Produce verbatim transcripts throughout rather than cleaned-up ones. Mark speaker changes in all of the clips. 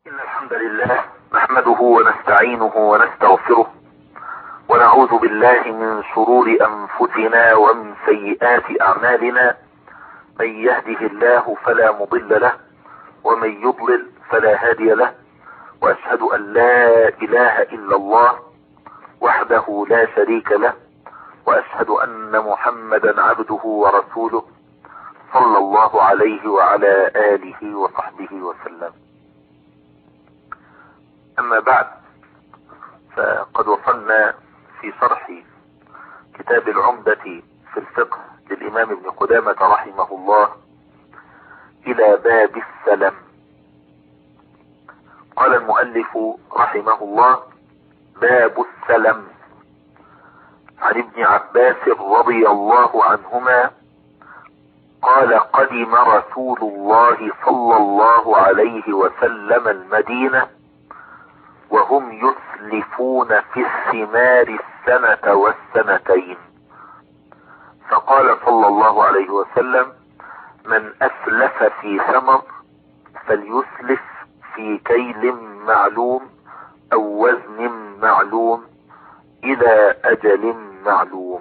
Speaker 1: إن الحمد لله نحمده ونستعينه ونستغفره ونعوذ بالله من شرور أنفسنا ومن سيئات أعمالنا. من يهده الله فلا مضل له ومن يضلل فلا هادي له، وأشهد أن لا إله إلا الله وحده لا شريك له، وأشهد أن محمدا عبده ورسوله صلى الله عليه وعلى آله وصحبه وسلم. أما بعد، فقد وصلنا في شرح كتاب العمدة في الفقه للإمام ابن قدامة رحمه الله إلى باب السلم. قال المؤلف رحمه الله: باب السلم. عن ابن عباس رضي الله عنهما قال: قدم رسول الله صلى الله عليه وسلم المدينة وهم يسلفون في الثمار السنة والسنتين، فقال صلى الله عليه وسلم: من أسلف في ثمر فليسلف في كيل معلوم أو وزن معلوم إلى أجل معلوم.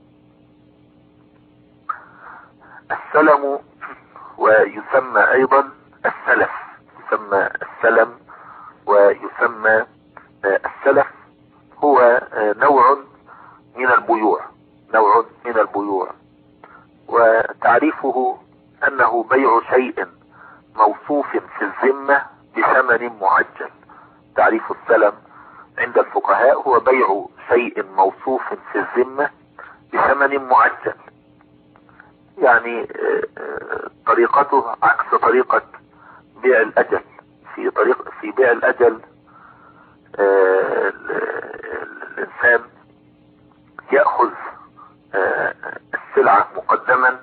Speaker 1: السلم ويسمى أيضا السلف، يسمى السلم ويسمى السلف، هو نوع من البيوع، نوع من البيوع وتعريفه أنه بيع شيء موصوف في الذمة بثمن معجل. تعريف السلم عند الفقهاء هو بيع شيء موصوف في الذمة بثمن معجل، يعني طريقته عكس طريقة بيع الأجل. في طريق في بيع الأجل الإنسان يأخذ السلعة مقدما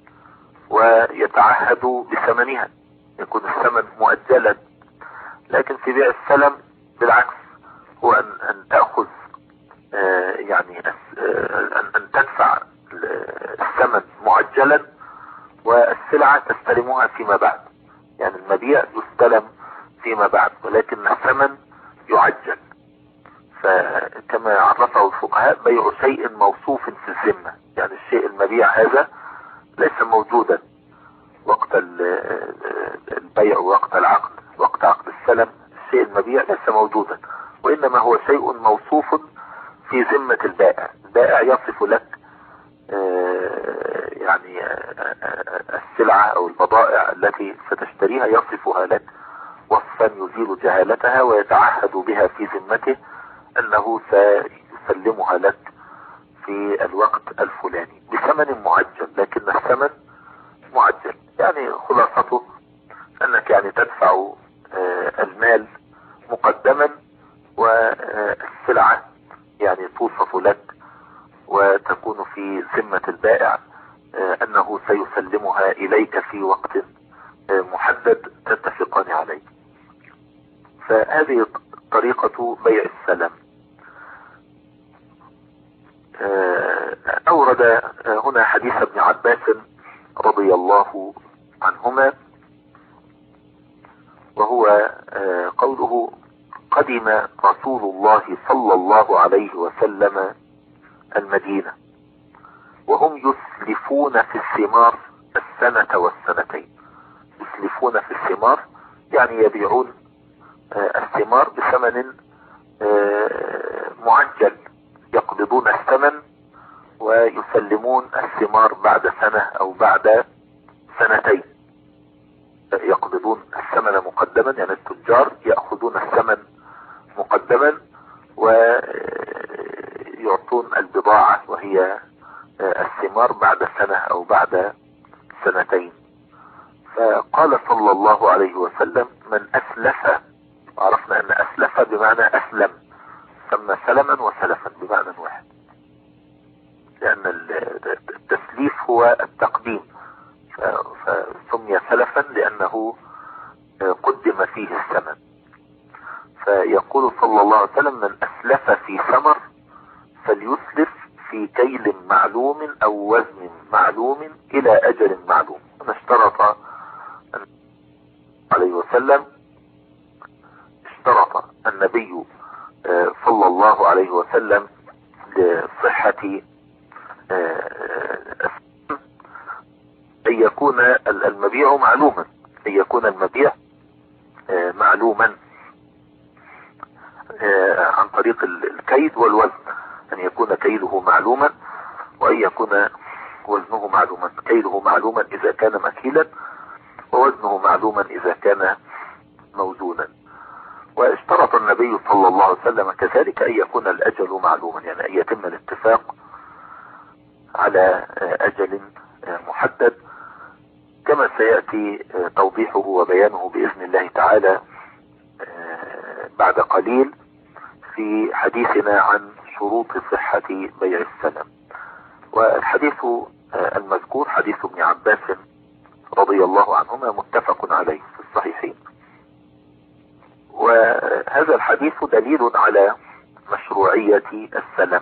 Speaker 1: ويتعهد بثمنها، يكون الثمن مؤجلا. لكن في بيع السلم بالعكس، هو أن, أن تأخذ يعني أن تدفع الثمن مؤجلا والسلعة تستلمها فيما بعد، يعني المبيع يستلم فيما بعد ولكن الثمن يعجل. فكما عرفه الفقهاء بيع شيء موصوف في الذمة، يعني الشيء المبيع هذا ليس موجودا وقت البيع وقت العقد، وقت عقد السلم الشيء المبيع ليس موجودا، وإنما هو شيء موصوف في ذمة البائع. البائع يصف لك يعني السلعة أو البضائع التي ستشتريها، يصفها لك وصفا يزيل جهالتها ويتعهد بها في ذمته أنه سيسلمها لك في الوقت الفلاني بثمن معجل، لكن الثمن معجل. يعني خلاصته أنك يعني تدفع المال مقدما والسلعة يعني توصف لك وتكون في ذمة البائع أنه سيسلمها إليك في وقت محدد تتفقان عليه. فهذه طريقة بيع السلم. أورد هنا حديث ابن عباس رضي الله عنهما، وهو قوله: قدم رسول الله صلى الله عليه وسلم المدينة وهم يسلفون في الثمار السنة والسنتين. يسلفون في الثمار يعني يبيعون الثمار بثمن معجل، يقبضون الثمن ويسلمون الثمار بعد سنة أو بعد سنتين. يقبضون الثمن مقدما، يعني التجار يأخذون الثمن مقدما ويعطون البضاعة وهي الثمار بعد سنة أو بعد سنتين. فقال صلى الله عليه وسلم: من أسلف. عرفنا أن أسلف بمعنى أسلم، سمى سلما وسلفا بمعنى واحد، لأن التسليف هو التقديم، فسمي سلفا لأنه قدم فيه الثمن. فيقول صلى الله عليه وسلم: من أسلف في ثمر فليسلف في كيل معلوم أو وزن معلوم إلى أجل معلوم. اشترط عليه وسلم النبي صلى الله عليه وسلم لصحة أن يكون المبيع معلوما، أن يكون المبيع معلوما عن طريق الكيد والوزن، أن يكون كيله معلوما وأن يكون وزنه معلوما. كيله معلوما إذا كان مكيلا، ووزنه معلوما إذا كان موزونا. واشترط النبي صلى الله عليه وسلم كذلك أن يكون الأجل معلوما، يعني أن يتم الاتفاق على أجل محدد، كما سيأتي توضيحه وبيانه بإذن الله تعالى بعد قليل في حديثنا عن شروط صحة بيع السلم. والحديث المذكور حديث ابن عباس رضي الله عنهما متفق عليه في الصحيحين. وهذا الحديث دليل على مشروعية السلم،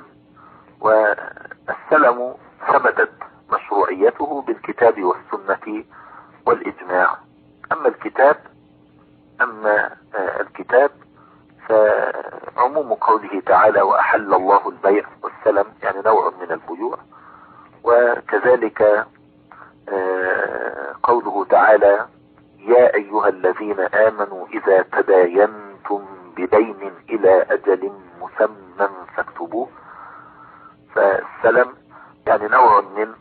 Speaker 1: والسلم ثبتت مشروعيته بالكتاب والسنة والإجماع. أما الكتاب أما الكتاب فعموم قوله تعالى وأحل الله البيع والسلم، يعني نوع من البيوع. وكذلك قوله تعالى يا أيها الذين آمنوا إذا تداينتم بدين إلى أجل مسمى فاكتبوه. فالسلم يعني نوع من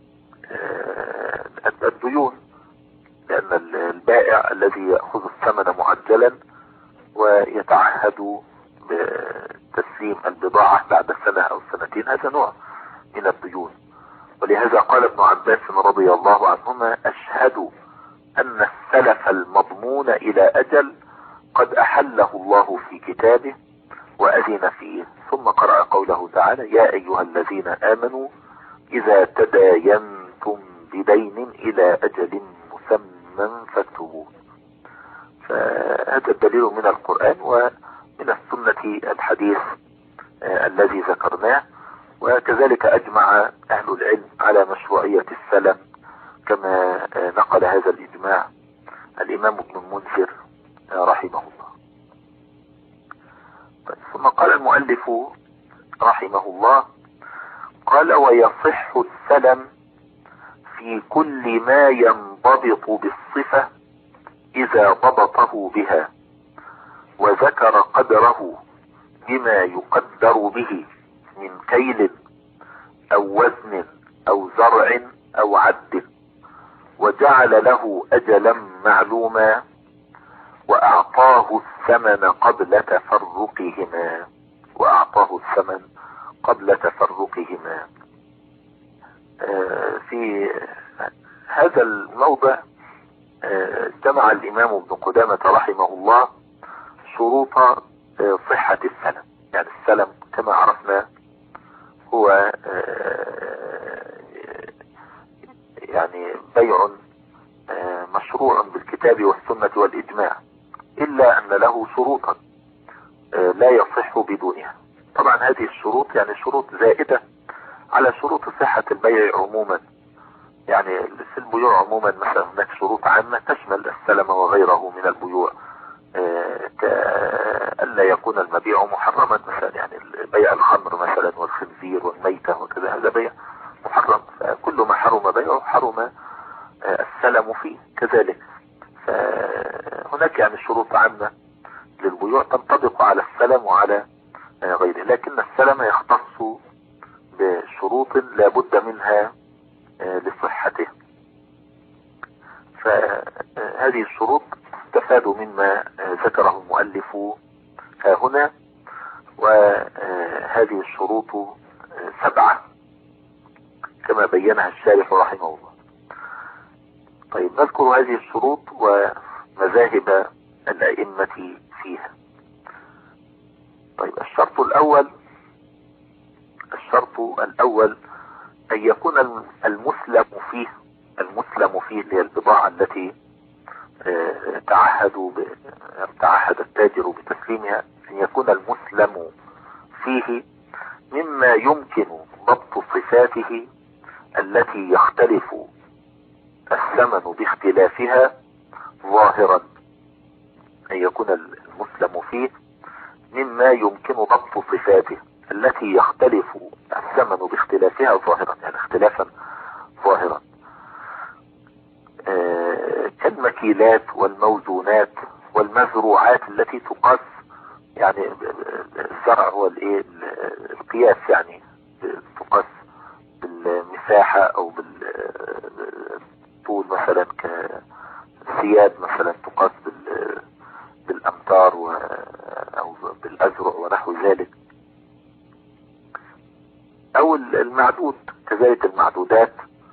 Speaker 1: الديون، لأن البائع الذي يأخذ الثمن معجلا ويتعهد بتسليم البضاعة بعد سنة أو سنتين، هذا نوع من الديون. ولهذا قال ابن عباس رضي الله عنهما أشهد أن السلف المضمون إلى أجل قد أحله الله في كتابه وأذن فيه. ثم قرأ قوله تعالى يا أيها الذين آمنوا إذا تداينتم بدين إلى أجل مسمى فاكتبوه. فهذا الدليل من القرآن ومن السنة الحديث الذي ذكرناه. وكذلك أجمع أهل العلم على مشروعية السلم كما نقل هذا الإجماع الإمام ابن المنذر رحمه الله. طيب، ثم قال المؤلف رحمه الله قال ويصح السلم في كل ما ينضبط بالصفة إذا ضبطه بها وذكر قدره بما يقدر به من كيل أو وزن أو زرع أو عد، وجعل له أجلا معلوما وأعطاه الثمن قبل تفرقهما وأعطاه الثمن قبل تفرقهما. آه في هذا الموضع آه جمع الإمام ابن قدامة رحمه الله شروط آه صحة السلم. يعني السلم كما عرفنا هو يعني بيع مشروع بالكتاب والسنة والإجماع، إلا أن له شروطا لا يصح بدونها. طبعا هذه الشروط يعني شروط زائدة على شروط صحة البيع عموما. يعني في البيوع عموما مثلا هناك شروط عامة تشمل السلم وغيره من البيوع، كألا يكون المبيع محرما مثلا، يعني بيع الخمر مثلا والخنزير والميتة وكذا، هذا بيع محرم، فكل ما حرم بيعه حرم السلم فيه كذلك. فهناك يعني شروط عامة للبيوع تنطبق على السلم وعلى غيره، لكن السلم يختص بشروط لا بد منها لصحته. فهذه الشروط استفاد مما ذكره المؤلف هنا، وهذه الشروط سبعة كما بينها الشارح رحمه الله. طيب، نذكر هذه الشروط ومذاهب الأئمة فيها. طيب، الشرط الأول الشرط الأول أن يكون المسلم فيه المسلم فيه اللي هي البضاعة التي تعهدوا تعهد التاجر بتسليمها، أن يكون المسلم فيه مما يمكن ضبط صفاته التي يختلف الثمن باختلافها ظاهرا. أن يكون المسلم فيه مما يمكن ضبط صفاته التي يختلف الثمن باختلافها ظاهرا، يعني اختلافا ظاهرا، آه كالمكيلات والموزونات والمزروعات التي تقاس، يعني الزرع هو الايه القياس، يعني تقاس بالمساحة او بالطول، مثلا كثياب مثلا تقاس بالامتار او بالازرع ونحو ذلك، او المعدود كذلك، المعدودات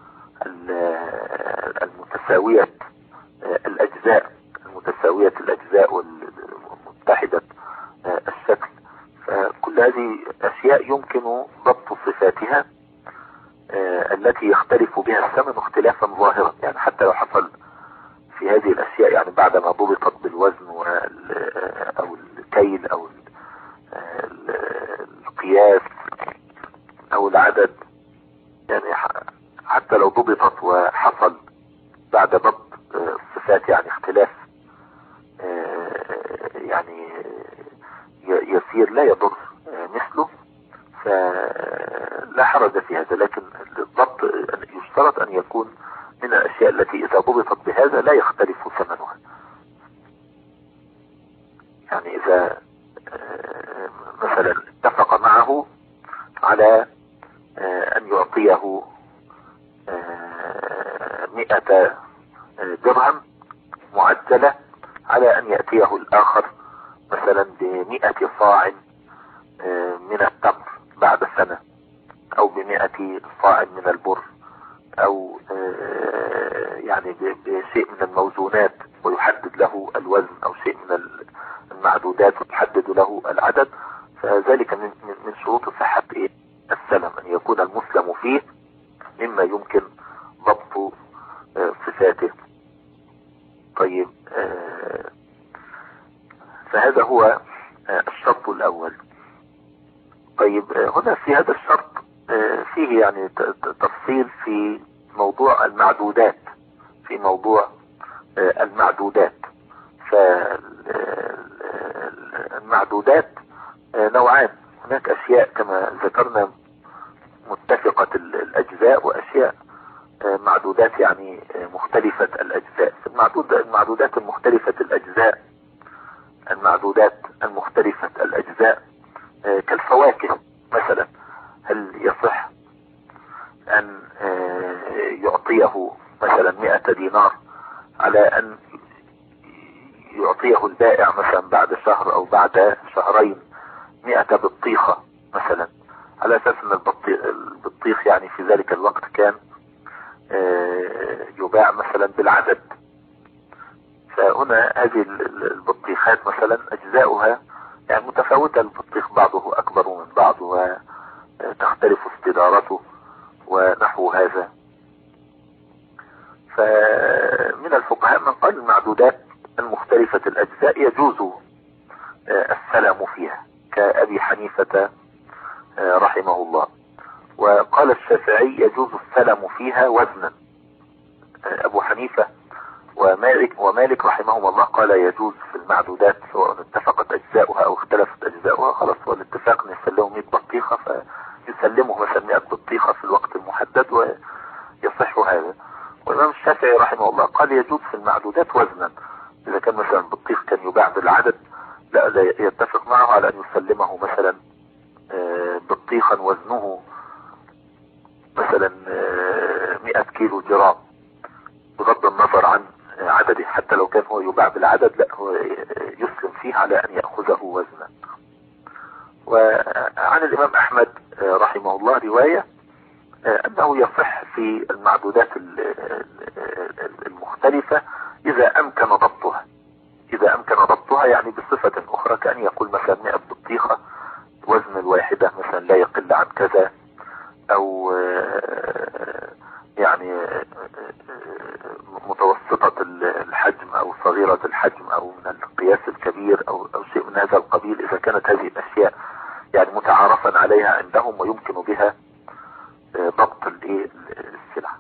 Speaker 1: المتساوية الاجزاء المتساوية الاجزاء والمتحدة الشكل. فكل هذه اشياء يمكن ضبط صفاتها التي يختلف بها الثمن اختلافا ظاهرا، يعني حتى لو حصل في هذه الاشياء، يعني بعدما ضبطت بالوزن او الكيل او القياس او العدد، يعني حتى لو ضبطت وحصل بعد ضبط الصفات يعني اختلاف يعني يسير لا يضر مثله، فلا حرج في هذا. لكن الضبط يشترط ان يكون من الاشياء التي اذا ضبطت بهذا لا يختلف ثمنها، يعني اذا مثلا اتفق معه على ان يعطيه مئة درهم معجلة على ان يأتيه الاخر مثلا بمئة صاع من التمر بعد سنة، او بمئة صاع من البر، او يعني بشيء من الموزونات ويحدد له الوزن، او شيء من المعدودات ويحدد له العدد، فذلك من من شروط صحة السلم ان يكون المسلم فيه مما يمكن ضبط صفاته. طيب، فهذا هو الشرط الاول. طيب، هنا في هذا الشرط فيه يعني تفصيل في موضوع المعدودات في موضوع المعدودات فالمعدودات نوعان، هناك اشياء كما ذكرنا متفقة الاجزاء، واشياء معدودات يعني مختلفة الاجزاء. المعدود المعدودات المختلفة الاجزاء المعدودات المختلفة الاجزاء كالفواكه مثلا، هل يصح ان يعطيه مثلا مئة دينار على ان يعطيه البائع مثلا بعد شهر او بعد شهرين مئة بطيخة مثلا، على اساس ان البطيخ يعني في ذلك الوقت كان يباع مثلا بالعدد. فهنا هذه البطيخات مثلا اجزاؤها يعني متفاوتة، البطيخ بعضه اكبر من بعض وتختلف استدارته ونحو هذا. فمن الفقهاء من قال المعدودات المختلفة الاجزاء يجوز السلام فيها، كأبي حنيفة رحمه الله. وقال الشافعي يجوز السلم فيها وزنا. ابو حنيفة ومالك ومالك رحمهم الله قال يجوز في المعدودات سواء اتفقت اجزاؤها او اختلفت اجزاؤها، خلاص هو الاتفاق ان يسلموا مئة بطيخة فيسلموا مثلا مئة بطيخة في الوقت المحدد ويصح هذا. والامام الشافعي رحمه الله قال يجوز في المعدودات وزنا، اذا كان مثلا البطيخ كان يباع بالعدد لا, لا يتفق معه على ان يسلمه مثلا بطيخا وزنه مثلا مئة كيلو جرام، بغض النظر عن عدده، حتى لو كان هو يباع بالعدد لا هو يسلم فيه على ان يأخذه وزنا. وعن الامام احمد رحمه الله رواية انه يصح في المعدودات المختلفة اذا امكن ضبطها اذا امكن ضبطها يعني بصفة اخرى، كأن يقول مثلا مئة بطيخة وزن الواحدة مثلا لا يقل عن كذا، او يعني متوسطة الحجم او صغيرة الحجم او من القياس الكبير او, أو شيء من هذا القبيل، اذا كانت هذه الاشياء يعني متعارفا عليها عندهم ويمكن بها ضبط السلع.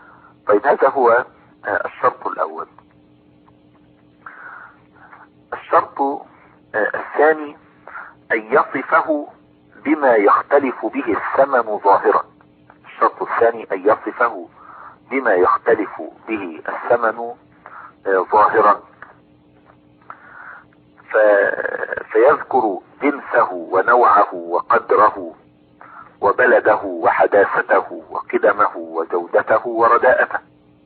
Speaker 1: طيب، هذا هو الشرط الاول. الشرط الشرط الثاني أن يصفه بما يختلف به الثمن ظاهرا. الشرط الثاني أن يصفه بما يختلف به الثمن ظاهرا، فيذكر جنسه ونوعه وقدره وبلده وحداثته وقدمه وجودته ورداءته.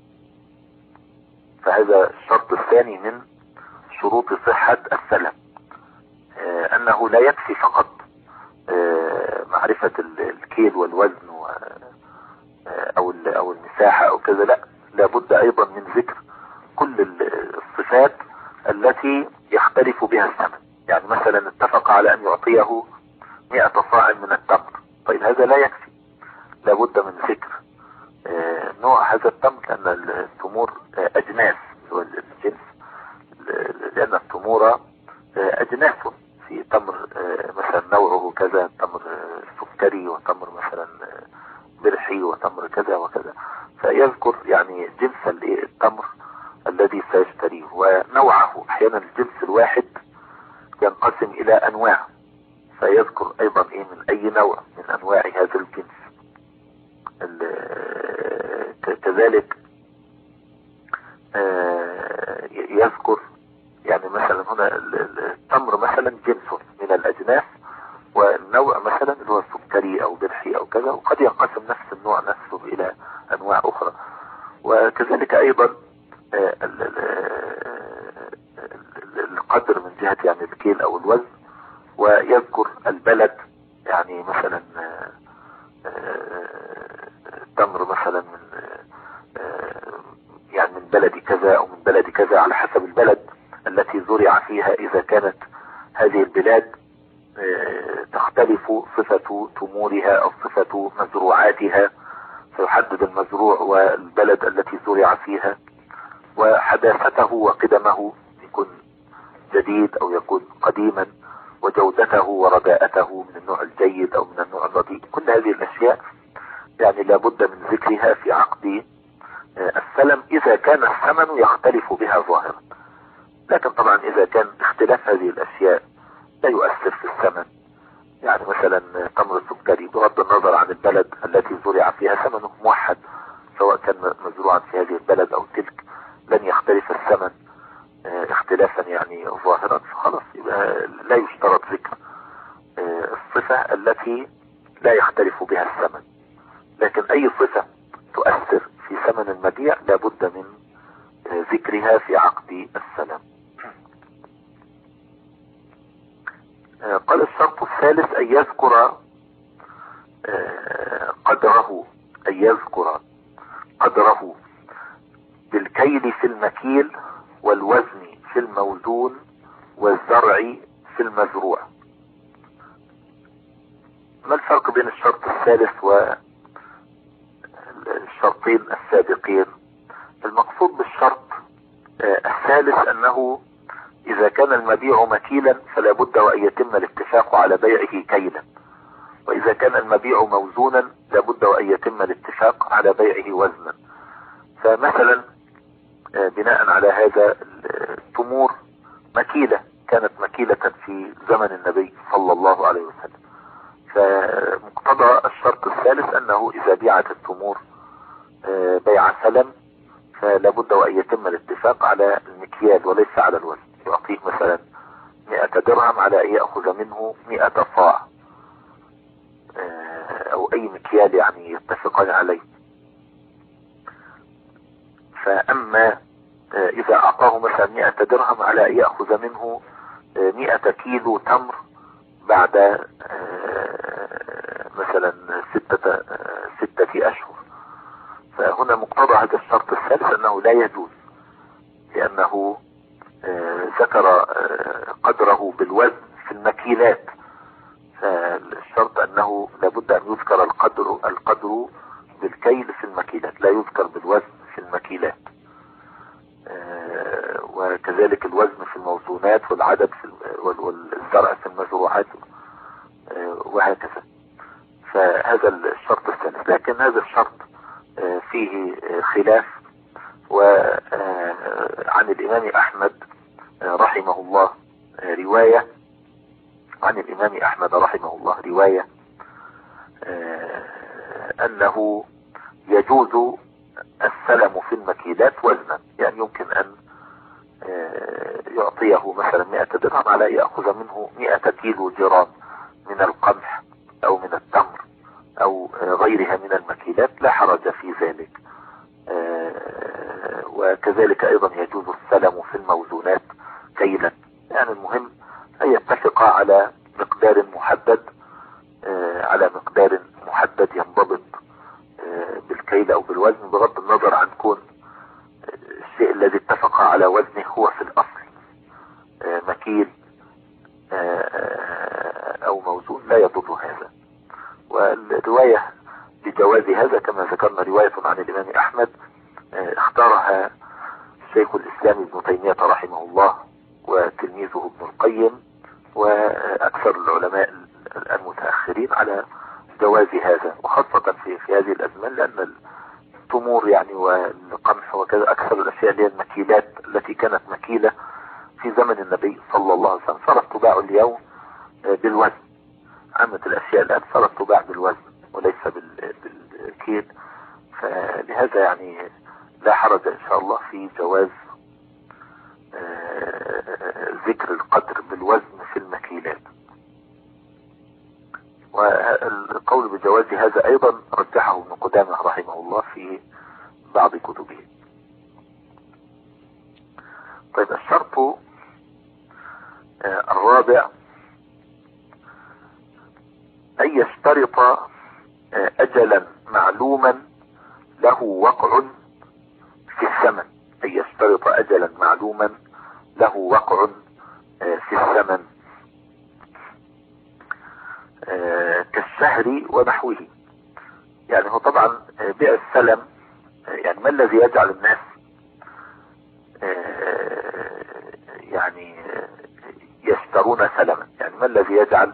Speaker 1: فهذا الشرط الثاني من شروط صحة السلم، أنه لا يكفي فقط معرفة الكيل والوزن أو أو المساحة أو كذا، لا، لابد أيضا من ذكر كل الصفات التي يختلف بها الثمن. يعني مثلا اتفق على أن يعطيه مئة صاع من التمر، طيب هذا لا يكفي، لابد من ذكر نوع هذا التمر، لأن التمور أجناس والجنس، لأن التمور أجناس، في تمر مثلا نوعه كذا، تمر سكري وتمر مثلا برحي وتمر كذا وكذا، فيذكر يعني جنس التمر الذي سيشتريه ونوعه. احيانا الجنس الواحد ينقسم الى انواع، فيذكر ايضا ايه من اي نوع من انواع هذا الجنس. كذلك يذكر يعني مثلا هنا التمر مثلا جنس من الاجناس، والنوع مثلا اللي هو سكري او برحي او كذا، وقد ينقسم نفس النوع نفسه الى انواع اخرى. وكذلك ايضا القدر من جهة يعني الكيل او الوزن، ويذكر البلد، يعني مثلا تمر مثلا من يعني من بلد كذا او من بلد كذا، على حسب البلد التي زرع فيها. اذا كانت هذه البلاد تختلف صفة تمورها او صفة مزروعاتها، فيحدد المزروع والبلد التي زرع فيها، وحداثته وقدمه، يكون جديد او يكون قديما، وجودته ورداءته من النوع الجيد او من النوع الرديء. كل هذه الاشياء يعني لابد من ذكرها في عقد السلم اذا كان الثمن يختلف بها ظاهرا. لكن طبعا اذا كان اختلاف هذه الاشياء لا يؤثر في الثمن، يعني مثلا تمر السكري بغض النظر عن البلد التي زرع فيها ثمنه موحد، سواء كان مزروعا في هذه البلد او تلك، لن يختلف الثمن اختلافا يعني ظاهرا، فخلاص يبقى لا يشترط ذكر الصفة التي لا يختلف بها الثمن. لكن اي صفة تؤثر في ثمن المبيع لابد من ذكرها في عقد السلم. قال الشرط الثالث أن يذكر قدره، أن يذكر قدره بالكيل في المكيل والوزن في الموزون والزرع في المزروع. ما الفرق بين الشرط الثالث والشرطين السابقين؟ المقصود بالشرط الثالث أنه إذا كان المبيع مكيلا فلا بد وأن يتم الاتفاق على بيعه كيلا، وإذا كان المبيع موزونا لا بد وأن يتم الاتفاق على بيعه وزنا. فمثلا بناء على هذا التمور مكيلة، كانت مكيلة في زمن النبي صلى الله عليه وسلم، فمقتضى الشرط الثالث أنه إذا بيعت التمور بيع سلم فلا بد وأن يتم الاتفاق على المكيال وليس على الوزن. يعطيك مثلا مئة درهم على أن يأخذ منه مئة صاع أو أي مكيال يعني يتفقان عليه. فأما إذا أعطاه مثلا مئة درهم على أن يأخذ منه مئة كيلو تمر بعد مثلا ستة, ستة أشهر، فهنا مقتضى هذا الشرط الثالث أنه لا يجوز، لأنه ذكر قدره بالوزن في المكيلات، فالشرط أنه لابد أن يذكر القدر القدر بالكيل في المكيلات، لا يذكر بالوزن في المكيلات. وكذلك الوزن في الموزونات والعدد في والزرع في المزروعات وهكذا. فهذا الشرط الثالث. لكن هذا الشرط فيه خلاف، وعن الإمام أحمد رحمه الله رواية عن الإمام أحمد رحمه الله، رواية أنه يجوز السلم في المكيلات وزنا، يعني يمكن أن يعطيه مثلا مئة درهم على أن يأخذ منه مئة كيلو جرام من القمح أو من التمر أو غيرها من المكيلات، لا حرج في ذلك. وكذلك أيضا يجوز السلم في الموزونات كيلا، يعني المهم أن يتفق على مقدار محدد، على مقدار محدد ينضبط بالكيل أو بالوزن، بغض النظر عن كون الشيء الذي اتفق على وزنه هو في الأصل مكيل أو موزون، لا يضر هذا. والرواية بجواز هذا كما ذكرنا رواية عن الإمام أحمد اختارها الشيخ الإسلام ابن تيمية رحمه الله وتلميذه ابن القيم وأكثر العلماء المتأخرين على جواز هذا، وخاصة في, في هذه الأزمان، لأن التمور يعني والقمح وكذا أكثر الأشياء اللي هي المكيلات التي كانت مكيلة في زمن النبي صلى الله عليه وسلم صارت تباع اليوم بالوزن. عامة الأشياء الآن صارت تباع بالوزن وليس بالكيل، فلهذا يعني لا حرج إن شاء الله في جواز ذكر القدر بالوزن في المكيلات. والقول بجواز هذا أيضا رجحه ابن قدامة رحمه الله في بعض كتبه. طيب، الشرط الرابع أن يشترط أجلا معلوما له وقع في الثمن، أن يشترط أجلا معلوما له وقع في الثمن كالشهر ونحوه. يعني هو طبعا بيع السلم، يعني ما الذي يجعل الناس يعني يشترون سلما؟ يعني ما الذي يجعل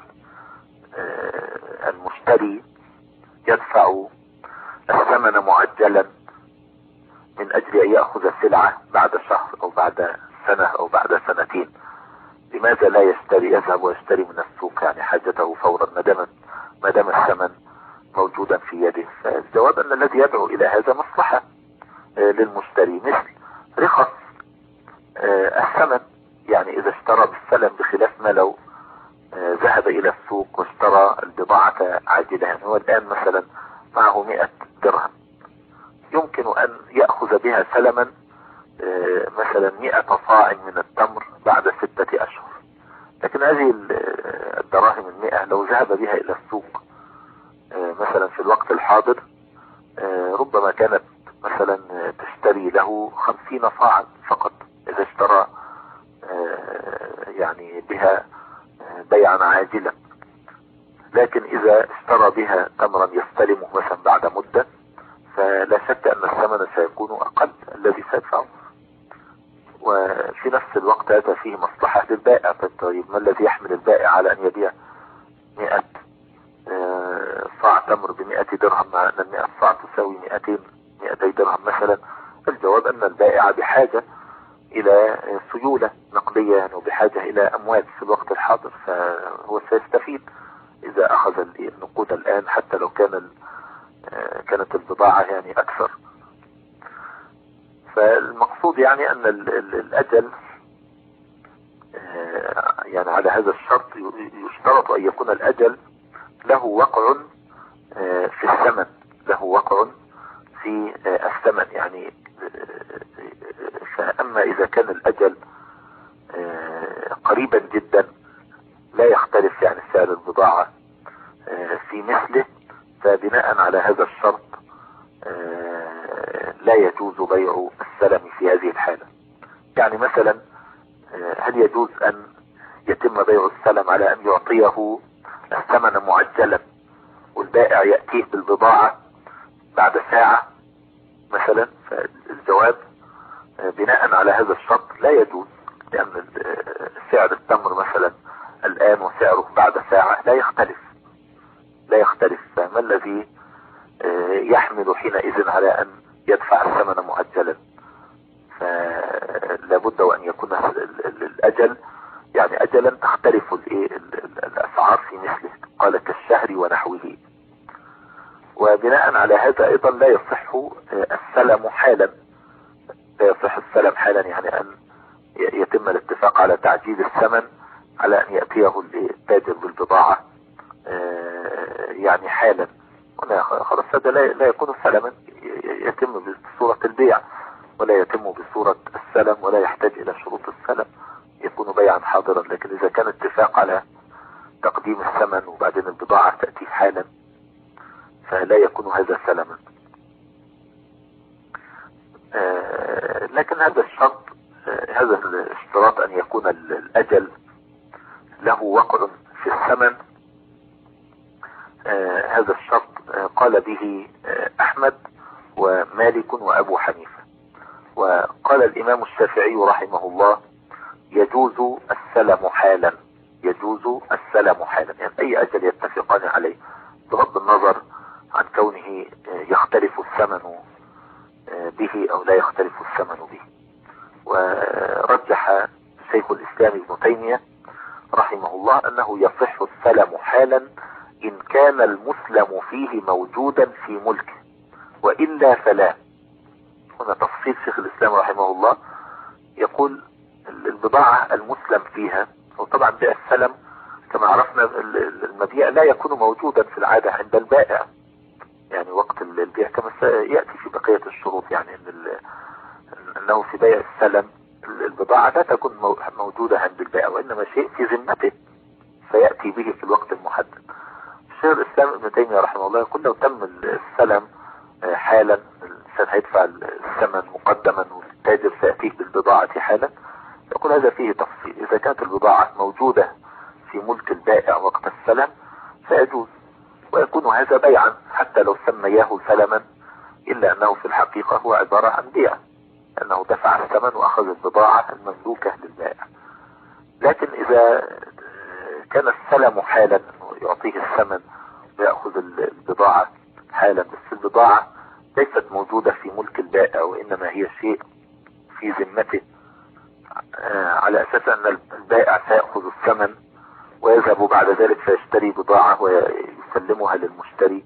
Speaker 1: المشتري يدفع الثمن معجلا من اجل ان يأخذ سلعة بعد شهر او بعد سنة او بعد سنتين؟ لماذا لا يشتري يذهب ويشتري من السوق يعني حاجته فورا ما دام ما دام الثمن موجودا في يده؟ فالجواب ان الذي يدعو الى هذا مصلحة للمشتري، مثل رخص الثمن. يعني اذا اشترى بالسلم، بخلاف ما لو ذهب الى السوق واشترى البضاعة عاجلة. يعني هو الان مثلا معه مئة درهم، يمكن ان يأخذ بها سلما مثلا مئة صاع من التمر بعد ستة اشهر، لكن هذه الدراهم المئة لو ذهب بها الى السوق مثلا في الوقت الحاضر ربما كانت مثلا تشتري له خمسين صاعا فقط، اذا اشترى يعني بها بيعا عاجلا. لكن اذا اشترى بها تمرا يستلمه مثلا بعد مدة، فلا شك ان الثمن سيكون اقل الذي سيدفعه، وفي نفس الوقت هذا فيه مصلحة للبائع. طيب، ما الذي يحمل البائع على ان يبيع مئة صاع تمر بمئة درهم مع ان المئة صاع تساوي مئتين مئتي درهم مثلا؟ الجواب ان البائع بحاجة الى سيولة نقدية يعني، وبحاجة الى اموال في الوقت الحاضر، فهو سيستفيد اذا اخذ النقود الان حتى لو كان كانت البضاعة يعني اكثر. فالمقصود يعني ان الاجل يعني على هذا الشرط يشترط ان يكون الاجل له وقع في الثمن، له وقع في الثمن يعني. فاما اذا كان الاجل قريبا جدا لا يختلف يعني سعر البضاعة في مثله، فبناء على هذا الشرط لا يجوز بيع السلم في هذه الحالة. يعني مثلا هل يجوز ان يتم بيع السلم على ان يعطيه الثمن معجلا والبائع يأتيه بالبضاعة بعد ساعة مثلا؟ فالجواب بناء على هذا الشرط لا يجوز، لأن سعر التمر مثلا الآن وسعره بعد ساعة لا يختلف لا يختلف فما الذي يحمل حينئذ على أن يدفع الثمن مؤجلا؟ فلا بد وأن يكون الأجل يعني أجل أجلا تختلف الأسعار في مثله، قال كالشهر ونحوه. وبناء على هذا أيضا لا يصح السلم حالا، لا يصح السلم حالا، يعني أن يتم الاتفاق على تعجيل الثمن على أن يأتيه التاجر بالبضاعة يعني حالا، خلاص هذا لا يكون سلما، يتم بصورة البيع ولا يتم بصورة السلم، ولا يحتاج إلى شروط السلم، يكون بيعا حاضرا. لكن إذا كان اتفاق على تقديم الثمن وبعدين البضاعة تأتي حالا فلا يكون هذا سلما. لكن هذا الشرط، هذا الاشتراط أن يكون الأجل له وقع في الثمن، هذا الشرط قال به أحمد ومالك وأبو حنيفة. وقال الإمام الشافعي رحمه الله يجوز السلم حالا، يجوز السلم حالا، يعني أي أجل يتفقان عليه بغض النظر عن كونه يختلف الثمن به أو لا يختلف الثمن به. ورجح شيخ الإسلام ابن تيمية رحمه الله أنه يصح السلم حالا إن كان المسلم فيه موجودا في ملكه، وإلا فلا. هنا تفصيل شيخ الإسلام رحمه الله، يقول البضاعة المسلم فيها، وطبعا بيع السلم كما عرفنا المبيع لا يكون موجودا في العادة عند البائع، يعني وقت البيع كما سيأتي في بقية الشروط، يعني إن أنه في بيع السلم البضاعة لا تكون موجودة عند البائع، وإنما شيء في ذمته سيأتي به في الوقت المحدد. شيخ الإسلام ابن تيمية رحمه الله يقول لو تم السلم حالا، الإنسان هيدفع الثمن مقدما والتاجر سيأتيه بالبضاعة حالا، يقول هذا فيه تفصيل. إذا كانت البضاعة موجودة في ملك البائع وقت السلم فيجوز، ويكون هذا بيعا حتى لو سمياه سلما، إلا أنه في الحقيقة هو عبارة عن بيع، أنه دفع الثمن وأخذ البضاعة المملوكة للبائع. لكن إذا كان السلم حالا، يعطيه الثمن ويأخذ البضاعة حالا، بس البضاعة ليست موجودة في ملك البائع وإنما هي شيء في ذمته، على أساس أن البائع سيأخذ الثمن ويذهب بعد ذلك فيشتري بضاعة ويسلمها للمشتري،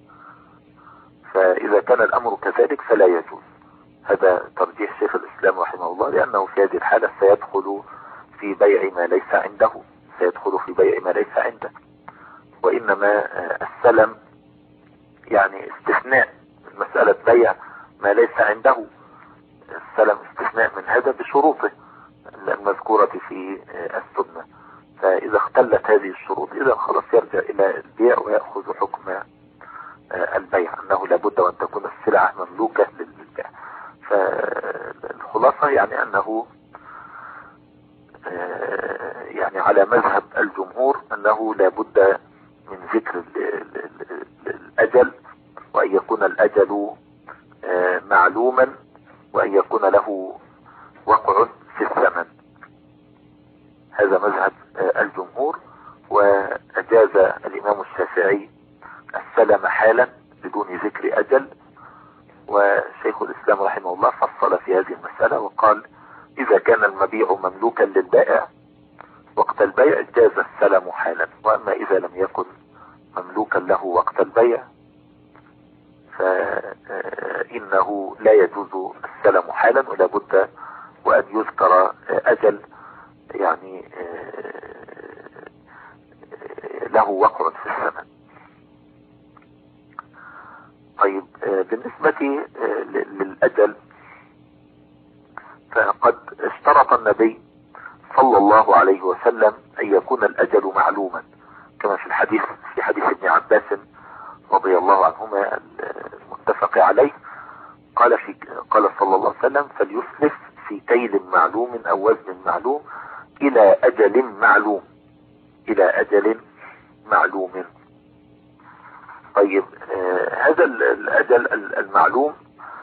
Speaker 1: فإذا كان الأمر كذلك فلا يجوز. هذا ترجيح شيخ الإسلام رحمه الله، لأنه في هذه الحالة سيدخل في بيع ما ليس عنده، سيدخل في بيع ما ليس عنده. وإنما السلم يعني استثناء من مسألة بيع ما ليس عنده، السلم استثناء من هذا بشروطه المذكورة في السنة. فإذا اختلت هذه الشروط إذا خلاص يرجع إلى البيع ويأخذ حكم البيع، أنه لابد وأن تكون السلعة مملوكة للبيع. فالخلاصة يعني أنه يعني على مذهب الجمهور أنه لابد من ذكر الأجل، وأن يكون الأجل معلوما، وأن يكون له وقع في الثمن. هذا مذهب الجمهور. وأجاز الإمام الشافعي السلم حالا بدون ذكر أجل، وشيخ الإسلام رحمه الله فصل في هذه المسألة وقال إذا كان المبيع مملوكا للبائع وقت البيع جاز السلم حالا، وأما إذا لم يكن مملوكا له وقت البيع فإنه لا يجوز السلم حالا، ولا بد وأن يذكر أجل يعني له وقع في الثمن. طيب بالنسبة للأجل فقد اشترط النبي صلى الله عليه وسلم أن يكون الأجل معلوما، كما في الحديث في حديث ابن عباس رضي الله عنهما المتفق عليه، قال في قال صلى الله عليه وسلم فليسلف في كيل معلوم أو وزن معلوم إلى أجل معلوم، إلى أجل معلوم. طيب آه هذا الأجل المعلوم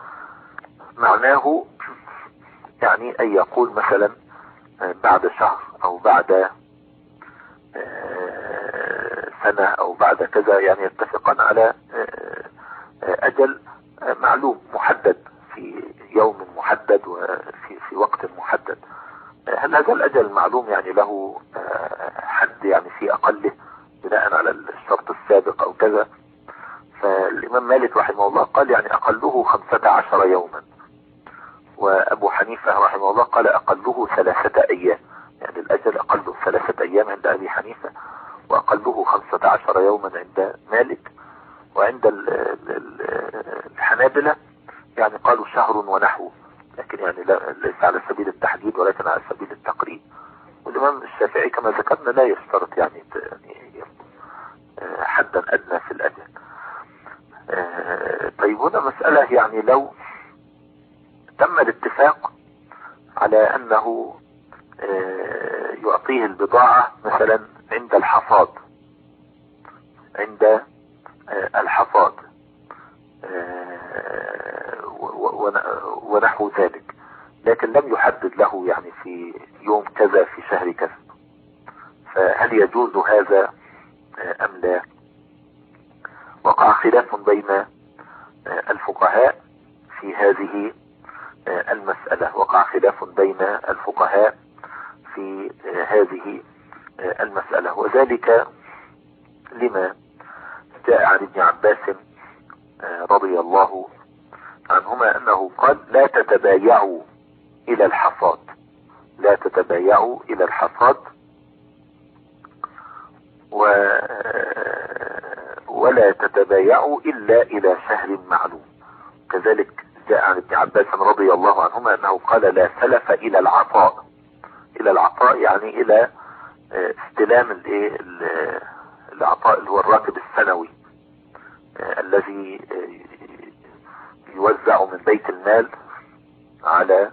Speaker 1: معناه يعني أن يقول مثلا آه بعد شهر أو بعد آه سنة أو بعد كذا، يعني يتفقان على آه أجل آه معلوم محدد في يوم محدد وفي في وقت محدد. هل هذا الأجل المعلوم يعني له حد يعني في اقله بناء على الشرط السابق او كذا. فالامام مالك رحمه الله قال يعني اقله خمسة عشر يوما، وابو حنيفة رحمه الله قال اقله ثلاثة ايام، يعني الاجل اقله ثلاثة ايام عند ابي حنيفة، واقله خمسة عشر يوما عند مالك. وعند الحنابلة يعني قالوا شهر ونحوه، لكن يعني ليس على سبيل التحديد ولكن على سبيل التقريب. والامام الشافعي كما ذكرنا لا يشترط يعني حدا ادنى في الاجل. طيب هنا مسألة، يعني لو تم الاتفاق على انه يعطيه البضاعة مثلا عند الحصاد، عند الحصاد ونحو ذلك، لكن لم يحدد له يعني في يوم كذا في شهر كذا، فهل يجوز هذا ام لا؟ وقع خلاف بين الفقهاء في هذه المسألة، وقع خلاف بين الفقهاء في هذه المسألة، وذلك لما جاء عن ابن عباس رضي الله عنهما انه قال لا تتبايعوا الى الحصاد، لا تتبايعوا الى الحصاد و ولا تتبايعوا الا الى شهر معلوم. كذلك جاء عن ابن عباس رضي الله عنهما انه قال لا سلف الى العطاء، الى العطاء يعني الى استلام الايه العطاء اللي هو الراتب السنوي الذي يوزع من بيت المال على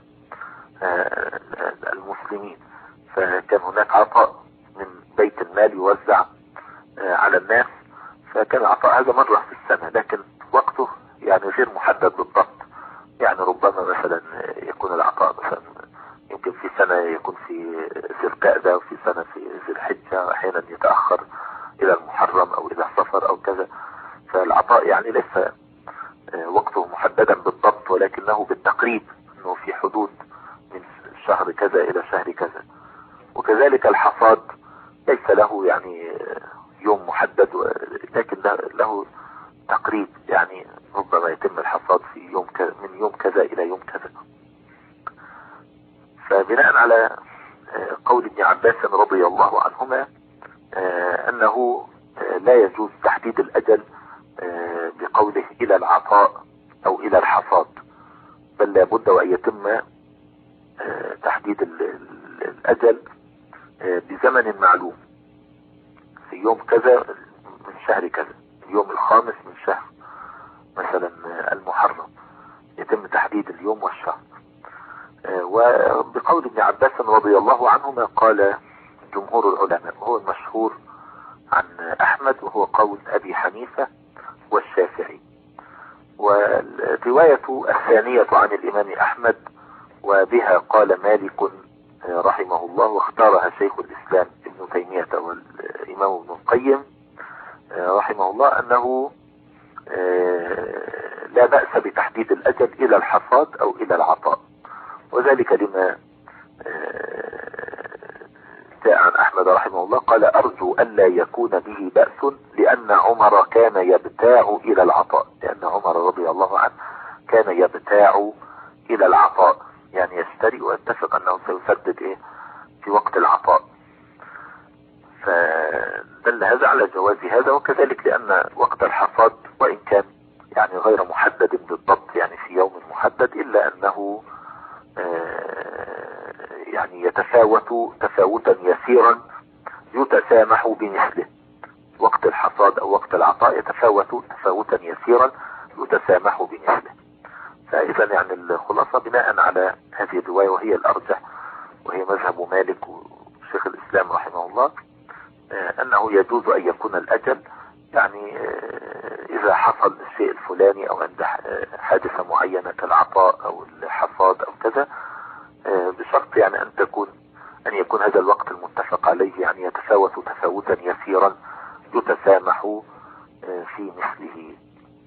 Speaker 1: المسلمين. فكان هناك عطاء من بيت المال يوزع على الناس، فكان العطاء هذا مرة في السنة، لكن وقته يعني غير محدد بالضبط. يعني ربما مثلا يكون العطاء مثلا يمكن في سنة يكون في ذي القعدة، وفي سنة في ذي الحجة، احيانا يتأخر الى المحرم او الى الصفر او كذا. فالعطاء يعني ليس وقته محددا بالضبط، ولكنه بالتقريب انه في حدود من شهر كذا الى شهر كذا. وكذلك الحصاد ليس له يعني يوم محدد، لكن له تقريب، يعني ربما يتم الحصاد في يوم كذا، من يوم كذا الى يوم كذا. فبناء على قول ابن عباس رضي الله عنهما انه لا يجوز تحديد الاجل بقوله الى العطاء او الى الحصاد، بل لابد وان يتم تحديد الاجل بزمن معلوم، في يوم كذا من شهر كذا، اليوم الخامس من شهر مثلا المحرم، يتم تحديد اليوم والشهر. وبقول ابن عباس رضي الله عنهما قال جمهور العلماء، وهو المشهور عن احمد وهو قول ابي حنيفة والشافعي. والرواية الثانية عن الامام احمد وبها قال مالك رحمه الله، واختارها شيخ الاسلام ابن تيمية والامام ابن القيم رحمه الله، انه لا بأس بتحديد الاجل الى الحصاد او الى العطاء، وذلك لما جاء عن احمد رحمه الله قال ارجو الا يكون به بأس لان عمر كان يبتاع الى العطاء، لان عمر رضي الله عنه كان يبتاع الى العطاء، يعني يشتري ويتفق انه سيسدد ايه في وقت العطاء. فدل هذا على جواز هذا. وكذلك لان وقت الحصاد وان كان يعني غير محدد بالضبط يعني في يوم محدد، الا انه يعني يتفاوت تفاوتا يسيرا يتسامح بمثله. وقت الحصاد او وقت العطاء يتفاوت تفاوتا يسيرا يتسامح بمثله. فاذا يعني الخلاصة بناء على هذه الرواية، وهي الارجح وهي مذهب مالك وشيخ الاسلام رحمه الله، انه يجوز ان يكون الاجل يعني اذا حصل الشيء الفلاني او عند حادثة معينة كالعطاء او الحصاد او كذا، بشرط يعني ان تكون ان يكون هذا الوقت المتفق عليه يعني يتفاوت تفاوتا يسيرا يتسامح في مثله.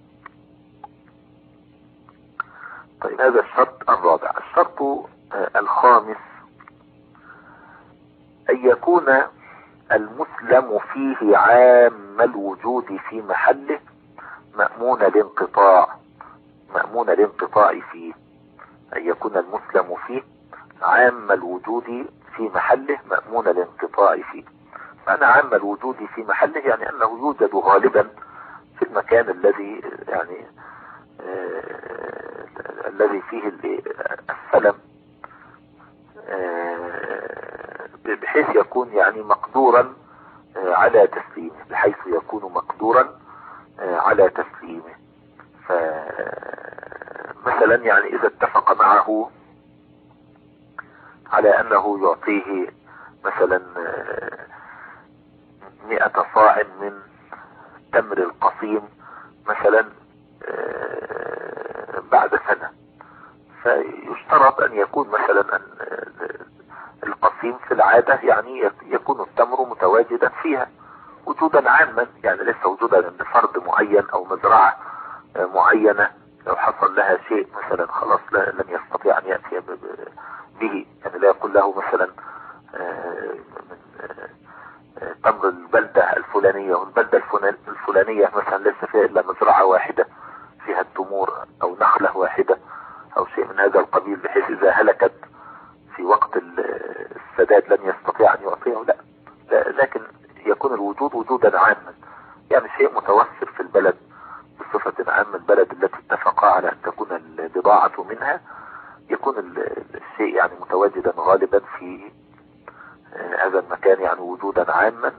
Speaker 1: طيب هذا الشرط الرابع. الشرط الخامس ان يكون المسلم فيه عام الوجود في محله مأمون الانقطاع مأمون الانقطاع فيه. أن يكون المسلم فيه عام الوجود في محله مأمون الانقطاع فيه. معنى عام الوجود في محله يعني أنه يوجد غالبا في المكان الذي يعني آه الذي فيه السلم، آه بحيث يكون يعني مقدورا آه على تسليمه بحيث يكون مقدورا آه على تسليمه. فمثلا يعني إذا اتفق معه على أنه يعطيه مثلا مئة صاع من تمر القصيم مثلا بعد سنة، فيشترط أن يكون مثلا أن القصيم في العادة يعني يكون التمر متواجدا فيها وجودا عاما، يعني ليس وجودا عند فرد معين أو مزرعة معينة لو حصل لها شيء مثلا خلاص لن يستطيع أن يأتي به، يعني لا يقول له مثلا من تمر البلدة الفلانية، والبلدة الفلانية مثلا ليس فيها إلا مزرعة واحدة فيها التمور أو نخلة واحدة أو شيء من هذا القبيل، بحيث إذا هلكت في وقت السداد لن يستطيع أن يعطيه. لا, لا لكن يكون الوجود وجودا عاما، يعني شيء متوفر في البلد بصفة عامة، البلد التي اتفقا على أن تكون البضاعة منها يكون الشيء يعني متواجدا غالبا في هذا المكان يعني وجودا عاما،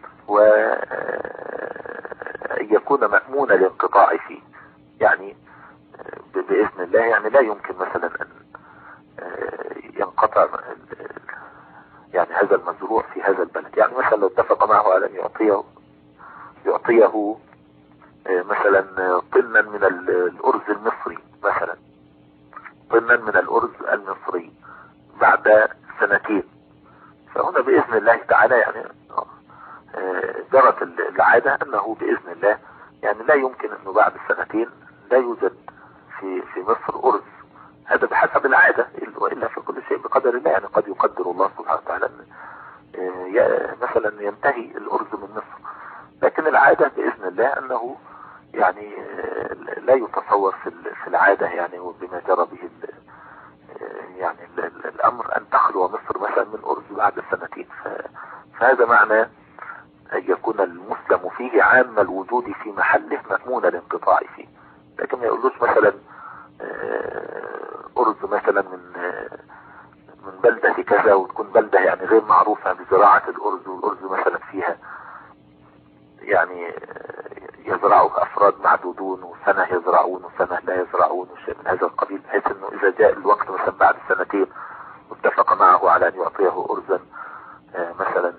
Speaker 1: ويكون مأمون الانقطاع فيه، يعني بإذن الله يعني لا يمكن مثلا أن ينقطع يعني هذا المزروع في هذا البلد. يعني مثلا لو اتفق معه على أن يعطيه يعطيه مثلا طنا من الأرز المصري مثلا طنا من الأرز المصري بعد سنتين، فهنا بإذن الله تعالى يعني جرت العادة أنه بإذن الله يعني لا يمكن أنه بعد سنتين لا يوجد في في مصر أرز، هذا بحسب العادة، وإلا في كل شيء بقدر الله، يعني قد يقدر الله سبحانه وتعالى مثلا ينتهي الأرز من مصر، لكن العادة بإذن الله أنه يعني لا يتصور في العادة يعني وبما جرى به يعني الأمر أن تخلو مصر مثلا من أرز بعد سنتين. فهذا معنى أن يكون المسلم فيه عام الوجود في محله مأمون الانقطاع فيه، لكن ما يقولوش مثلا أرز مثلا من من بلدة كذا وتكون بلدة يعني غير معروفة بزراعة الأرز، والأرز مثلا فيها يعني يزرعه أفراد معدودون وسنة يزرعون وسنة لا يزرعون وشيء من هذا القبيل، بحيث أنه إذا جاء الوقت مثلا بعد سنتين واتفق معه على أن يعطيه أرزا مثلا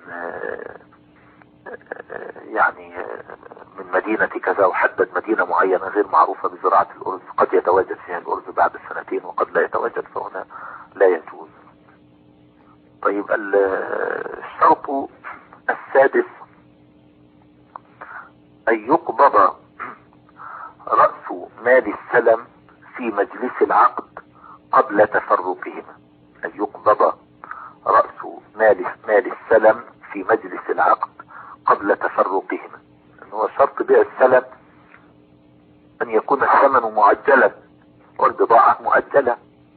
Speaker 1: يعني من مدينة كذا وحدد مدينة معينة غير معروفة بزراعة الأرز قد يتواجد فيها الأرز بعد سنتين وقد لا يتواجد، فهنا لا يجوز. طيب الشرط السادس أن يقبض رأس مال السلم في مجلس العقد قبل تفرقهما. أن يقبض رأس مال مال السلم في مجلس العقد قبل تفرقهما، أنه هو شرط بيع السلم أن يكون الثمن معجلا والبضاعة مؤجلة،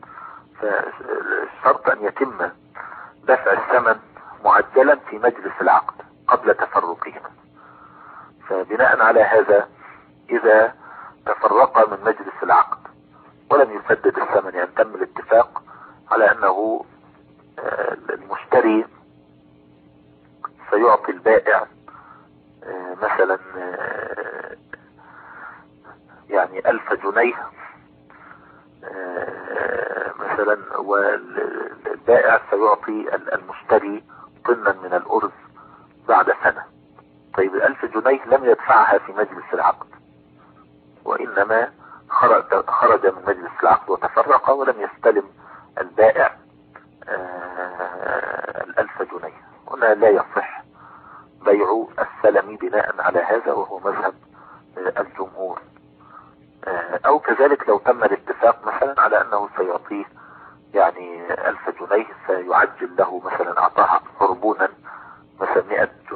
Speaker 1: فالشرط أن يتم دفع الثمن معجلا في مجلس العقد قبل تفرقهما. فبناء على هذا إذا تفرقا من مجلس العقد ولم يسدد الثمن، يعني تم الاتفاق على أنه المشتري سيعطي البائع مثلا يعني ألف جنيه مثلا، والبائع سيعطي المشتري طنا من الأرز بعد سنة. طيب الألف جنيه لم يدفعها في مجلس العقد، وإنما خرج, خرج من مجلس العقد وتفرق ولم يستلم البائع الألف جنيه، هنا لا يصح بيع السلم بناء على هذا، وهو مذهب الجمهور. أو كذلك لو تم الاتفاق مثلا على أنه سيعطيه يعني ألف جنيه سيعجل له مثلا، أعطاه عربونا مثلا مئة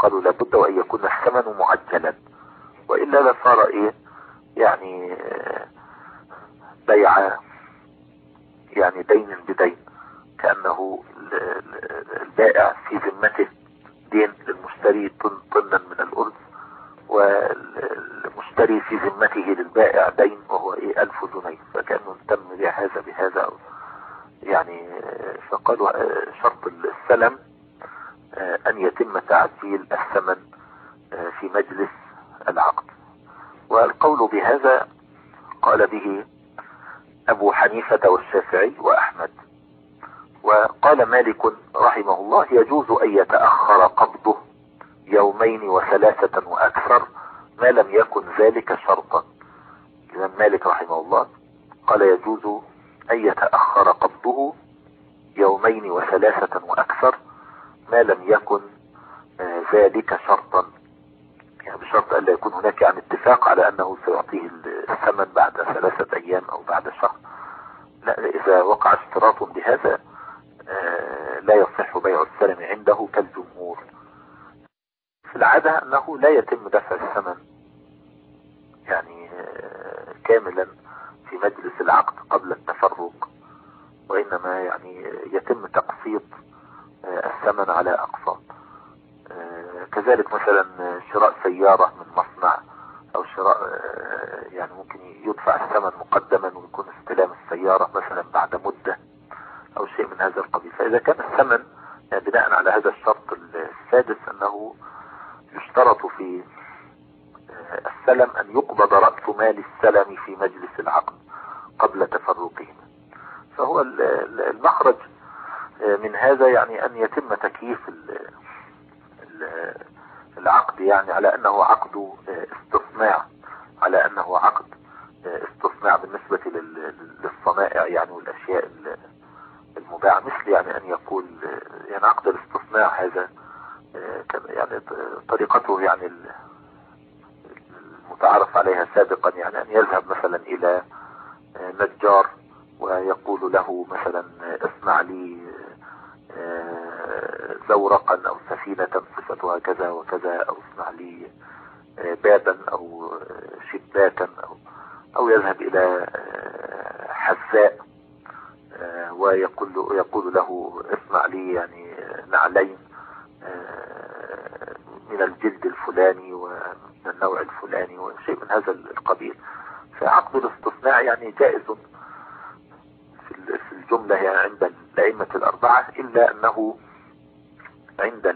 Speaker 1: قالوا لابد وان يكون الثمن معجلا، وإلا لصار ايه يعني بيع يعني دين بدين، كأنه البائع في ذمته دين للمشتري طنا من الأرز، والمشتري في ذمته للبائع دين وهو ايه ألف جنيه، فكأنه تم بيع هذا بهذا يعني. فقالوا شرط السلم أن يتم تعجيل الثمن في مجلس العقد. والقول بهذا قال به أبو حنيفة والشافعي وأحمد. وقال مالك رحمه الله يجوز أن يتأخر قبضه يومين وثلاثة وأكثر ما لم يكن ذلك شرطا. الإمام مالك رحمه الله قال يجوز أن يتأخر قبضه يومين وثلاثة وأكثر ما لم يكن ذلك شرطا، يعني بشرط أن لا يكون هناك يعني اتفاق على أنه سيعطيه الثمن بعد ثلاثة أيام أو بعد شهر. لا، إذا وقع اشتراط بهذا لا يصح بيع السلم عنده كالجمهور. في العادة أنه لا يتم دفع الثمن يعني كاملا في مجلس العقد قبل التفرق، وإنما يعني يتم تقسيط الثمن على أقساط. كذلك مثلا شراء سيارة من مصنع أو شراء يعني ممكن يدفع الثمن مقدما ويكون استلام السيارة مثلا بعد مدة أو شيء من هذا القبيل. فإذا كان الثمن يعني بناء على هذا الشرط السادس أنه يشترط في السلم أن يقبض رأس مال السلم في مجلس العقد قبل تفرقهم، فهو المخرج من هذا يعني أن يتم تكييف العقد يعني على أنه عقد استصناع، على أنه عقد استصناع بالنسبة للصنائع يعني والأشياء المباعة، مثل يعني أن يقول يعني عقد الاستصناع هذا يعني طريقته يعني المتعارف عليها سابقا، يعني أن يذهب مثلا إلى نجار ويقول له مثلا اصنع لي زورقا أو سفينة صفتها كذا وكذا، أو اصنع لي بابا أو شباكا، أو, أو يذهب إلى حذاء ويقول له, يقول له اصنع لي يعني نعلين من الجلد الفلاني ومن النوع الفلاني وشيء من هذا القبيل. فعقد الاستصناع يعني جائز في الجملة يعني عند الأئمة الأربعة، إلا أنه عند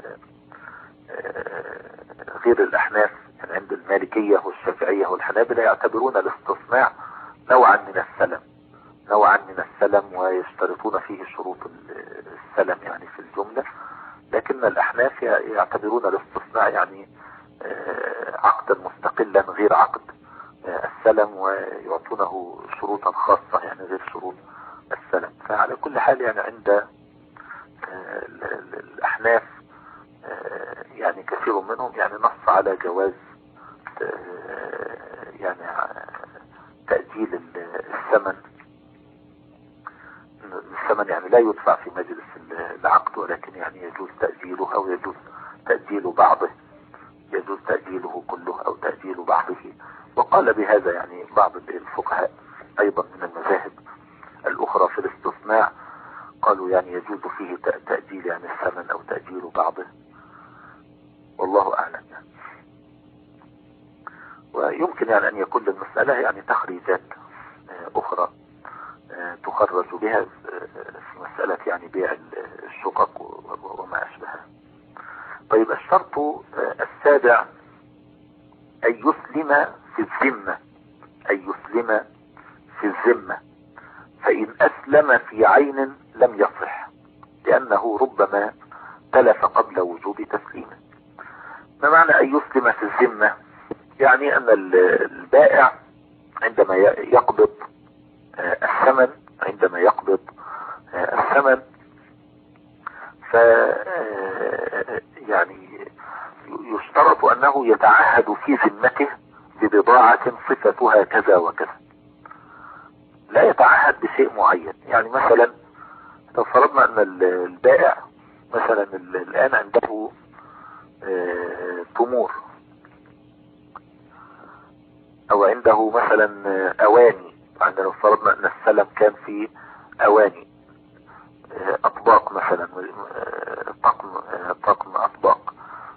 Speaker 1: غير الأحناف يعني عند المالكية والشافعية والحنابلة يعتبرون الاستصناع نوعا من السلم، نوعا من السلم ويشترطون فيه شروط السلم يعني في الجملة. لكن الأحناف يعتبرون الاستصناع يعني عقدا مستقلا غير عقد السلم، ويعطونه شروطا خاصة يعني غير شروط السلم. فعلى كل حال يعني عند الأحناف يعني كثير منهم يعني نص على جواز يعني تأجيل الثمن. الثمن يعني لا يدفع في مجلس العقد، ولكن يعني يجوز تأجيله أو يجوز تأجيل بعضه، يجوز تأجيله كله أو تأجيل بعضه. وقال بهذا يعني بعض الفقهاء أيضا من المذاهب الأخرى في الاستصناع، قالوا يعني يجوز فيه تأجيل يعني الثمن أو تأجيل بعضه، والله أعلم يعني. ويمكن يعني أن يكون للمسألة يعني تخريجات أخرى تخرج بها في مسألة يعني بيع الشقق وما أشبهها. طيب الشرط السابع أن يسلم في الذمة، أن يسلم في الذمة، فإن أسلم في عين لم يصح، لأنه ربما تلف قبل وجوب تسليمه. ما معنى أن يسلم في الذمة؟ يعني أن البائع عندما يقبض الثمن عندما يقبض الثمن ف يعني يشترط أنه يتعهد في ذمته ببضاعة صفتها كذا وكذا، لا يتعهد بشيء معين. يعني مثلا لو فرضنا أن البائع مثلا الآن عنده تمور، او عنده مثلا اواني. عندنا لو فرضنا ان السلم كان في اواني اطباق مثلا، طقم طقم اطباق،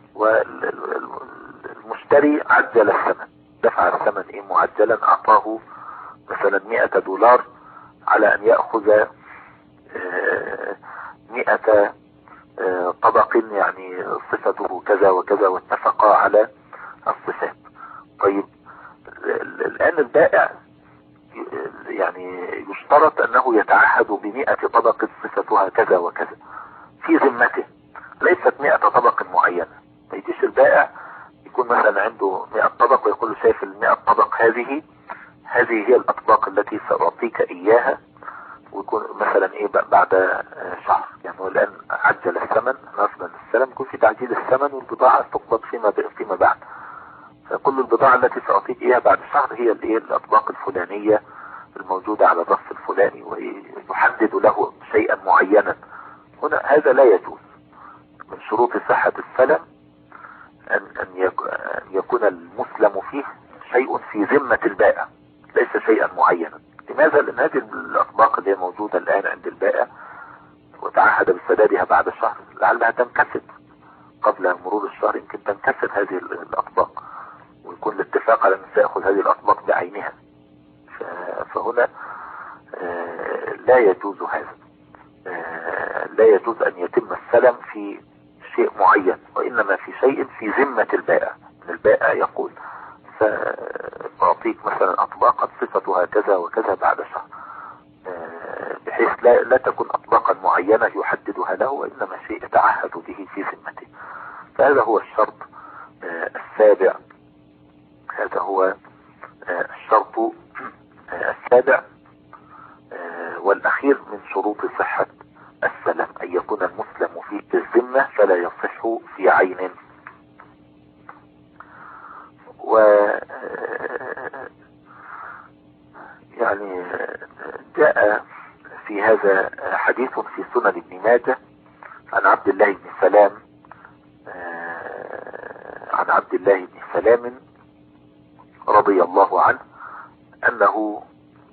Speaker 1: والمشتري عجل الثمن، دفع الثمن ايه معجلا، اعطاه مثلا مئة دولار على ان يأخذ مئة طبق يعني صفته كذا وكذا، واتفقا على الصفات. طيب الآن البائع يعني يشترط أنه يتعهد بمئة طبق صفتها كذا وكذا في ذمته، ليست مئة طبق معينة. ما يجيش البائع يكون مثلا عنده مئة طبق ويقول له شايف المئة طبق هذه هذه هي الأطباق التي سأعطيك إياها، ويكون مثلا ايه بعد شهر. يعني هو الآن عجل الثمن، نصلا السلم يكون في تعجيل الثمن والبضاعة تقبض فيما فيما بعد، فكل البضاعة التي سأعطيك إياها بعد شهر هي الايه الأطباق الفلانية الموجودة على الرف الفلاني، ويحدد له شيئا معينا. هنا هذا لا يجوز. من شروط صحة السلم أن أن يكون المسلم فيه شيء في ذمة البائع، ليس شيئا معينا. لماذا؟ لأن هذه الأطباق اللي هي موجودة الآن عند البائع وتعهد بسدادها بعد شهر، لعلها تنكسد قبل مرور الشهر، يمكن تنكسد هذه الأطباق، ويكون الاتفاق على أن سيأخذ هذه الأطباق بعينها. فهنا لا يجوز هذا، لا يجوز أن يتم السلم في شيء معين، وإنما في شيء في ذمة البائع. البائع يقول سأعطيك مثلا أطباقا صفتها كذا وكذا بعد شهر، بحيث لا, لا تكون أطباقا معينة يحددها له، وإنما شيء يتعهد به في ذمته. فهذا هو الشرط السابع، هذا هو الشرط السابع والأخير من شروط صحة السلم، أن يكون المسلم فيه بالذمة فلا يصح في عين. و يعني جاء في هذا حديث في سنن ابن ماجه عن عبد الله بن سلام عن عبد الله بن سلام رضي الله عنه أنه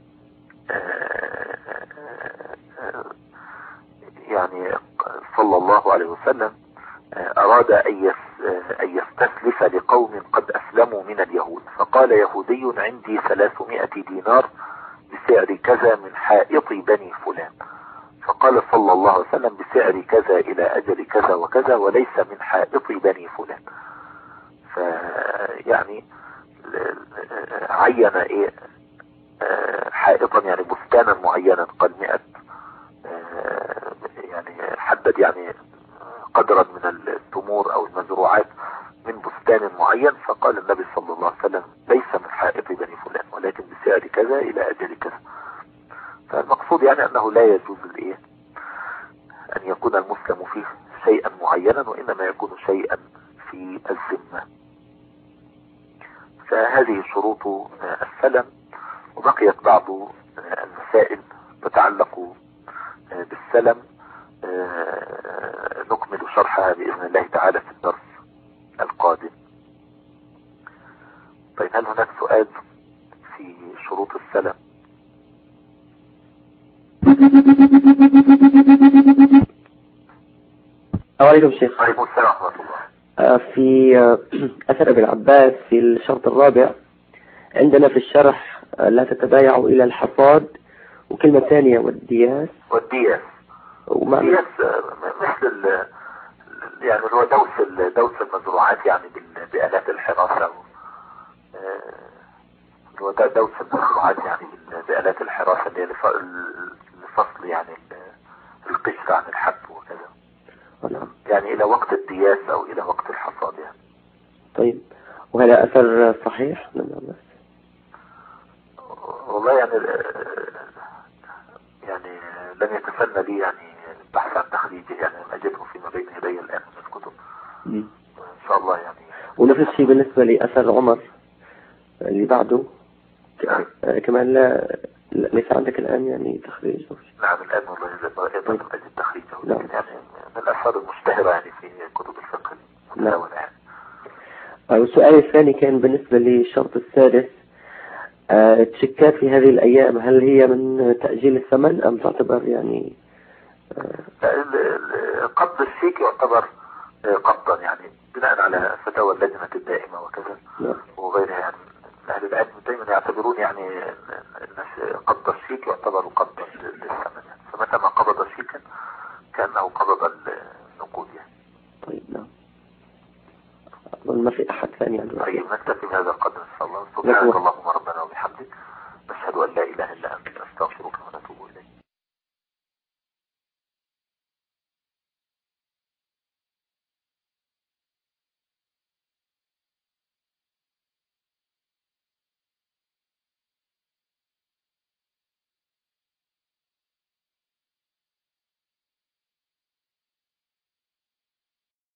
Speaker 1: يعني صلى الله عليه وسلم أراد أن يستسلف لقوم قد أسلموا من اليهود، فقال يهودي عندي ثلاثمائة دينار بسعر كذا من حائط بني فلان، فقال صلى الله عليه وسلم بسعر كذا إلى أجل كذا وكذا وليس من حائط بني فلان. فيعني عين إيه حائطا يعني بستانا معينا، قال مئة يعني حدد يعني قدرا من التمور او المزروعات من بستان معين، فقال النبي صلى الله عليه وسلم ليس من حائط بني فلان ولكن بسعر كذا الى اجل كذا. فالمقصود يعني انه لا يجوز الايه ان يكون المسلم فيه شيئا معينا، وانما يكون شيئا في الذمة. فهذه شروط السلم، وبقيت بعض المسائل تتعلق بالسلم نكمل شرحها بإذن الله تعالى في الدرس القادم. طيب هل هناك سؤال في شروط السلم؟
Speaker 2: عليكم شيخ.
Speaker 1: عليكم السلام ورحمة الله.
Speaker 2: في أثر ابن عباس في الشرط الرابع عندنا في الشرح لا تتبايعوا إلى الحصاد، وكلمة ثانية والدياس.
Speaker 1: والدياس الدياس مثل ال يعني هو دوس دوس المزروعات يعني بآلات الحراسة، هو دوس المزروعات يعني بآلات الحراسة اللي هي لفصل يعني القشر عن الحب وكذا، يعني إلى وقت الدياس أو إلى وقت الحصاد يعني.
Speaker 2: طيب وهذا أثر صحيح؟
Speaker 1: والله يعني يعني لم يتسنى لي يعني البحث عن تخريجه، يعني أجده فيما بين يدي الآن من الكتب إن شاء الله يعني.
Speaker 2: ونفس الشيء بالنسبة لأثر عمر اللي بعده كمان لا ليس عندك الآن يعني تخريج؟
Speaker 1: نعم الآن والله أجد تخريجه، لكن يعني من الأثار المشتهرة يعني في كتب الفقه المتداولة يعني.
Speaker 2: والسؤال الثاني كان بالنسبة للشرط السادس، آه، تشيكات في هذه الأيام هل هي من تأجيل الثمن أم تعتبر يعني
Speaker 1: آه قبض الشيك يعتبر قبضا، يعني بناء على فتاوى اللجنة الدائمة وكذا وغيرها، يعني أهل العلم دائما يعتبرون يعني أن قبض الشيك يعتبر قبضا للثمن، يعني فمتى ما قبض شيكا كأنه قبض النقود يعني.
Speaker 2: طيب نعم، أظن ما في أحد ثاني عنده.
Speaker 1: طيب نكتفي بهذا القدر إن شاء الله. سبحانك اللهم ربنا وبحمدك، نشهد أن لا إله إلا أنت، نستغفرك.